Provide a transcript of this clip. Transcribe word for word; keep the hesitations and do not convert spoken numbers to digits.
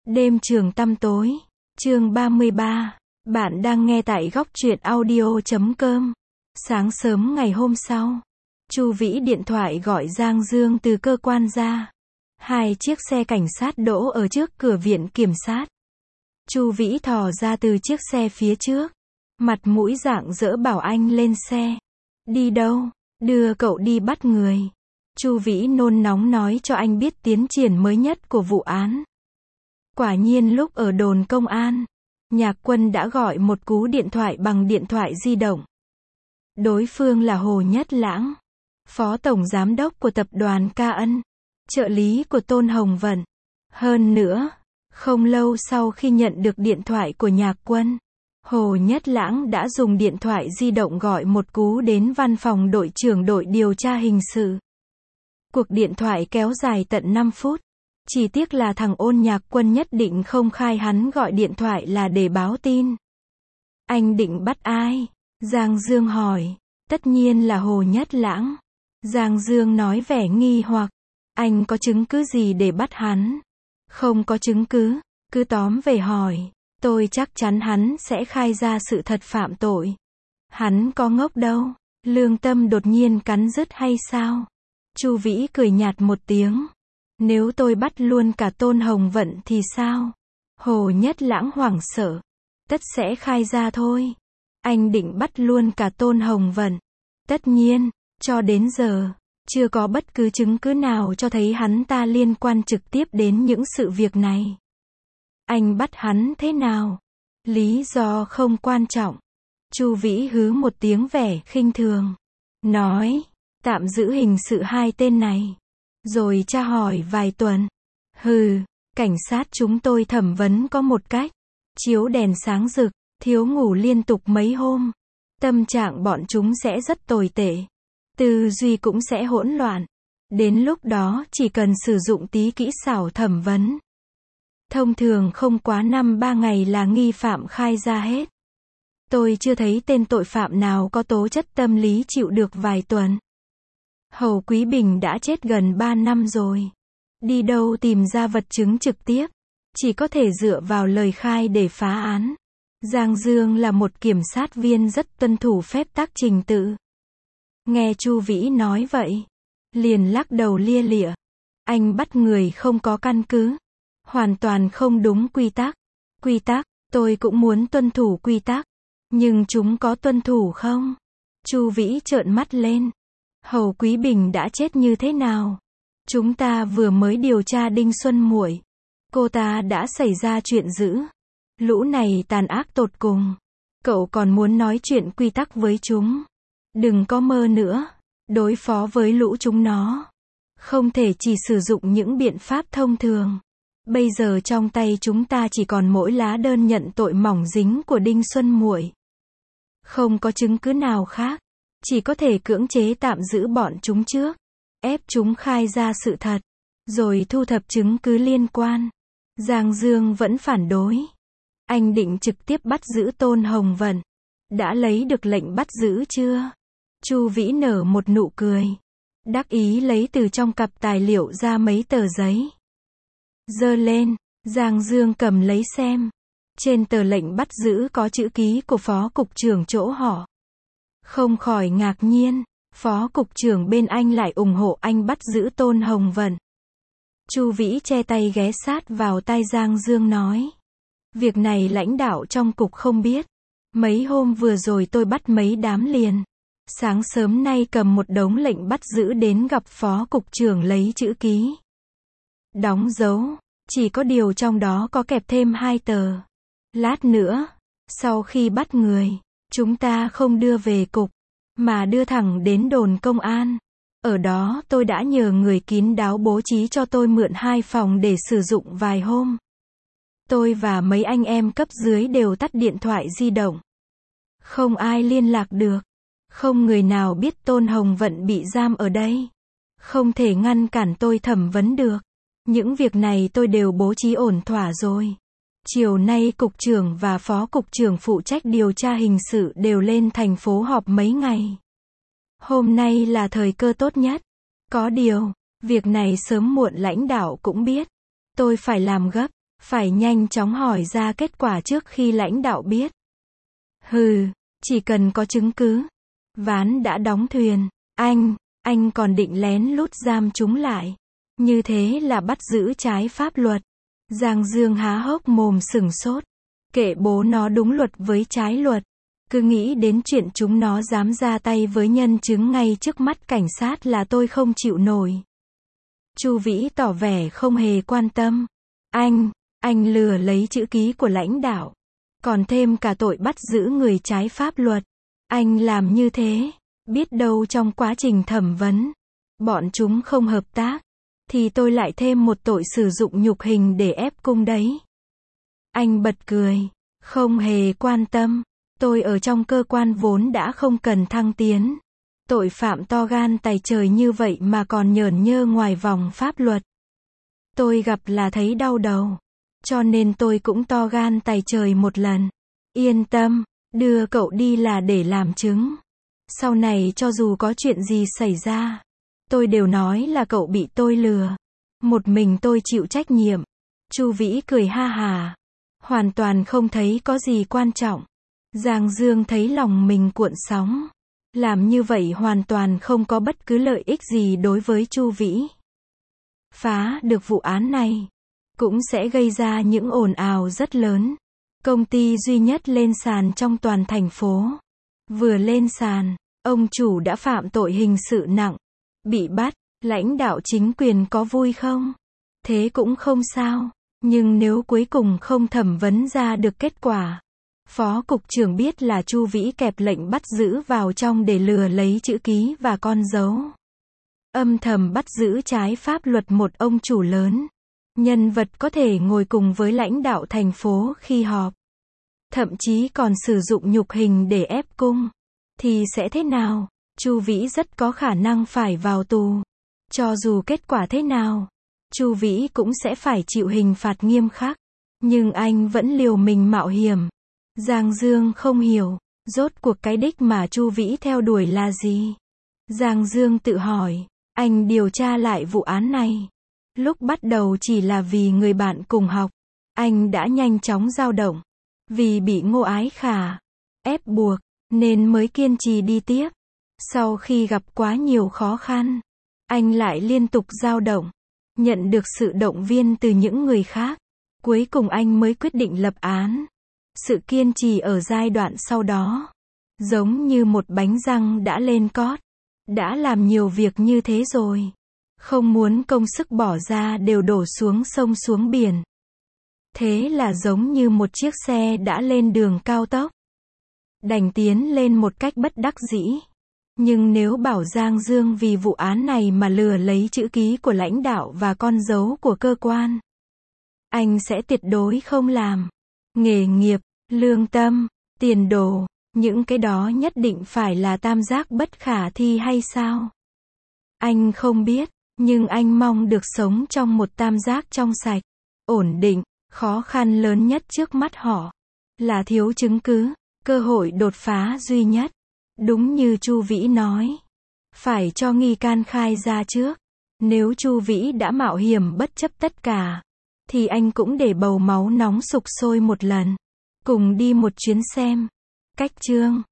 Đêm trường tăm tối, chương ba mươi ba. Bạn đang nghe tại góc truyện audio chấm com. Sáng sớm ngày hôm sau, Chu Vĩ điện thoại gọi Giang Dương từ cơ quan ra. Hai chiếc xe cảnh sát đỗ ở trước cửa viện kiểm sát. Chu Vĩ thò ra từ chiếc xe phía trước, mặt mũi rạng rỡ bảo anh lên xe. Đi đâu? Đưa cậu đi bắt người. Chu Vĩ nôn nóng nói cho anh biết tiến triển mới nhất của vụ án. Quả nhiên lúc ở đồn công an, Nhạc Quân đã gọi một cú điện thoại bằng điện thoại di động. Đối phương là Hồ Nhất Lãng, phó tổng giám đốc của tập đoàn Ca Ân, trợ lý của Tôn Hồng Vận. Hơn nữa, không lâu sau khi nhận được điện thoại của Nhạc Quân, Hồ Nhất Lãng đã dùng điện thoại di động gọi một cú đến văn phòng đội trưởng đội điều tra hình sự. Cuộc điện thoại kéo dài tận năm phút. Chỉ tiếc là thằng Ôn Nhạc Quân nhất định không khai hắn gọi điện thoại là để báo tin. Anh định bắt ai? Giang Dương hỏi. Tất nhiên là Hồ Nhất Lãng. Giang Dương nói vẻ nghi hoặc. Anh có chứng cứ gì để bắt hắn? Không có chứng cứ, cứ tóm về hỏi. Tôi chắc chắn hắn sẽ khai ra sự thật phạm tội. Hắn có ngốc đâu. Lương tâm đột nhiên cắn rứt hay sao? Chu Vĩ cười nhạt một tiếng. Nếu tôi bắt luôn cả Tôn Hồng Vận thì sao? Hồ Nhất Lãng hoảng sợ. Tất sẽ khai ra thôi. Anh định bắt luôn cả Tôn Hồng Vận. Tất nhiên, cho đến giờ, chưa có bất cứ chứng cứ nào cho thấy hắn ta liên quan trực tiếp đến những sự việc này. Anh bắt hắn thế nào? Lý do không quan trọng. Chu Vĩ hứ một tiếng vẻ khinh thường. Nói, tạm giữ hình sự hai tên này. Rồi tra hỏi vài tuần. Hừ, cảnh sát chúng tôi thẩm vấn có một cách. Chiếu đèn sáng rực, thiếu ngủ liên tục mấy hôm. Tâm trạng bọn chúng sẽ rất tồi tệ. Tư duy cũng sẽ hỗn loạn. Đến lúc đó chỉ cần sử dụng tí kỹ xảo thẩm vấn. Thông thường không quá năm ba ngày là nghi phạm khai ra hết. Tôi chưa thấy tên tội phạm nào có tố chất tâm lý chịu được vài tuần. Hầu Quý Bình đã chết gần ba năm rồi. Đi đâu tìm ra vật chứng trực tiếp? Chỉ có thể dựa vào lời khai để phá án. Giang Dương là một kiểm sát viên rất tuân thủ phép tắc trình tự. Nghe Chu Vĩ nói vậy, liền lắc đầu lia lịa. Anh bắt người không có căn cứ. Hoàn toàn không đúng quy tắc. Quy tắc, tôi cũng muốn tuân thủ quy tắc. Nhưng chúng có tuân thủ không? Chu Vĩ trợn mắt lên. Hầu Quý Bình đã chết như thế nào? Chúng ta vừa mới điều tra Đinh Xuân Muội. Cô ta đã xảy ra chuyện dữ. Lũ này tàn ác tột cùng. Cậu còn muốn nói chuyện quy tắc với chúng. Đừng có mơ nữa. Đối phó với lũ chúng nó, không thể chỉ sử dụng những biện pháp thông thường. Bây giờ trong tay chúng ta chỉ còn mỗi lá đơn nhận tội mỏng dính của Đinh Xuân Muội. Không có chứng cứ nào khác. Chỉ có thể cưỡng chế tạm giữ bọn chúng trước. Ép chúng khai ra sự thật. Rồi thu thập chứng cứ liên quan. Giang Dương vẫn phản đối. Anh định trực tiếp bắt giữ Tôn Hồng Vận. Đã lấy được lệnh bắt giữ chưa? Chu Vĩ nở một nụ cười. Đắc ý lấy từ trong cặp tài liệu ra mấy tờ giấy. Giơ lên, Giang Dương cầm lấy xem. Trên tờ lệnh bắt giữ có chữ ký của phó cục trưởng chỗ họ. Không khỏi ngạc nhiên, phó cục trưởng bên anh lại ủng hộ anh bắt giữ Tôn Hồng Vận. Chu Vĩ che tay ghé sát vào tai Giang Dương nói. Việc này lãnh đạo trong cục không biết. Mấy hôm vừa rồi tôi bắt mấy đám liền. Sáng sớm nay cầm một đống lệnh bắt giữ đến gặp phó cục trưởng lấy chữ ký. Đóng dấu, chỉ có điều trong đó có kẹp thêm hai tờ. Lát nữa, sau khi bắt người, chúng ta không đưa về cục, mà đưa thẳng đến đồn công an. Ở đó tôi đã nhờ người kín đáo bố trí cho tôi mượn hai phòng để sử dụng vài hôm. Tôi và mấy anh em cấp dưới đều tắt điện thoại di động. Không ai liên lạc được. Không người nào biết Tôn Hồng Vận bị giam ở đây. Không thể ngăn cản tôi thẩm vấn được. Những việc này tôi đều bố trí ổn thỏa rồi. Chiều nay cục trưởng và phó cục trưởng phụ trách điều tra hình sự đều lên thành phố họp mấy ngày. Hôm nay là thời cơ tốt nhất. Có điều, việc này sớm muộn lãnh đạo cũng biết. Tôi phải làm gấp. Phải nhanh chóng hỏi ra kết quả trước khi lãnh đạo biết. Hừ, chỉ cần có chứng cứ. Ván đã đóng thuyền. Anh, anh còn định lén lút giam chúng lại. Như thế là bắt giữ trái pháp luật. Giang Dương há hốc mồm sửng sốt. Kệ bố nó, đúng luật với trái luật. Cứ nghĩ đến chuyện chúng nó dám ra tay với nhân chứng ngay trước mắt cảnh sát là tôi không chịu nổi. Chu Vĩ tỏ vẻ không hề quan tâm. Anh, anh lừa lấy chữ ký của lãnh đạo. Còn thêm cả tội bắt giữ người trái pháp luật. Anh làm như thế, biết đâu trong quá trình thẩm vấn, bọn chúng không hợp tác, thì tôi lại thêm một tội sử dụng nhục hình để ép cung đấy. Anh bật cười, không hề quan tâm. Tôi ở trong cơ quan vốn đã không cần thăng tiến. Tội phạm to gan tày trời như vậy mà còn nhởn nhơ ngoài vòng pháp luật. Tôi gặp là thấy đau đầu. Cho nên tôi cũng to gan tày trời một lần. Yên tâm, đưa cậu đi là để làm chứng. Sau này cho dù có chuyện gì xảy ra, tôi đều nói là cậu bị tôi lừa. Một mình tôi chịu trách nhiệm. Chu Vĩ cười ha hà. Hoàn toàn không thấy có gì quan trọng. Giang Dương thấy lòng mình cuộn sóng. Làm như vậy hoàn toàn không có bất cứ lợi ích gì đối với Chu Vĩ. Phá được vụ án này, cũng sẽ gây ra những ồn ào rất lớn. Công ty duy nhất lên sàn trong toàn thành phố. Vừa lên sàn, ông chủ đã phạm tội hình sự nặng. Bị bắt, lãnh đạo chính quyền có vui không? Thế cũng không sao. Nhưng nếu cuối cùng không thẩm vấn ra được kết quả, Phó cục trưởng biết là Chu Vĩ kẹp lệnh bắt giữ vào trong để lừa lấy chữ ký và con dấu. Âm thầm bắt giữ trái pháp luật một ông chủ lớn. Nhân vật có thể ngồi cùng với lãnh đạo thành phố khi họp. Thậm chí còn sử dụng nhục hình để ép cung. Thì sẽ thế nào? Chu Vĩ rất có khả năng phải vào tù. Cho dù kết quả thế nào, Chu Vĩ cũng sẽ phải chịu hình phạt nghiêm khắc. Nhưng anh vẫn liều mình mạo hiểm. Giang Dương không hiểu, rốt cuộc cái đích mà Chu Vĩ theo đuổi là gì? Giang Dương tự hỏi, anh điều tra lại vụ án này. Lúc bắt đầu chỉ là vì người bạn cùng học, anh đã nhanh chóng dao động. Vì bị Ngô Ái Khả ép buộc, nên mới kiên trì đi tiếp. Sau khi gặp quá nhiều khó khăn, anh lại liên tục dao động. Nhận được sự động viên từ những người khác. Cuối cùng anh mới quyết định lập án. Sự kiên trì ở giai đoạn sau đó, giống như một bánh răng đã lên cót. Đã làm nhiều việc như thế rồi. Không muốn công sức bỏ ra đều đổ xuống sông xuống biển. Thế là giống như một chiếc xe đã lên đường cao tốc. Đành tiến lên một cách bất đắc dĩ. Nhưng nếu bảo Giang Dương vì vụ án này mà lừa lấy chữ ký của lãnh đạo và con dấu của cơ quan, anh sẽ tuyệt đối không làm. Nghề nghiệp, lương tâm, tiền đồ, những cái đó nhất định phải là tam giác bất khả thi hay sao? Anh không biết, nhưng anh mong được sống trong một tam giác trong sạch, ổn định. Khó khăn lớn nhất trước mắt họ là thiếu chứng cứ, cơ hội đột phá duy nhất. Đúng như Chu Vĩ nói, phải cho nghi can khai ra trước. Nếu Chu Vĩ đã mạo hiểm bất chấp tất cả, thì anh cũng để bầu máu nóng sục sôi một lần. Cùng đi một chuyến xem. Cách chương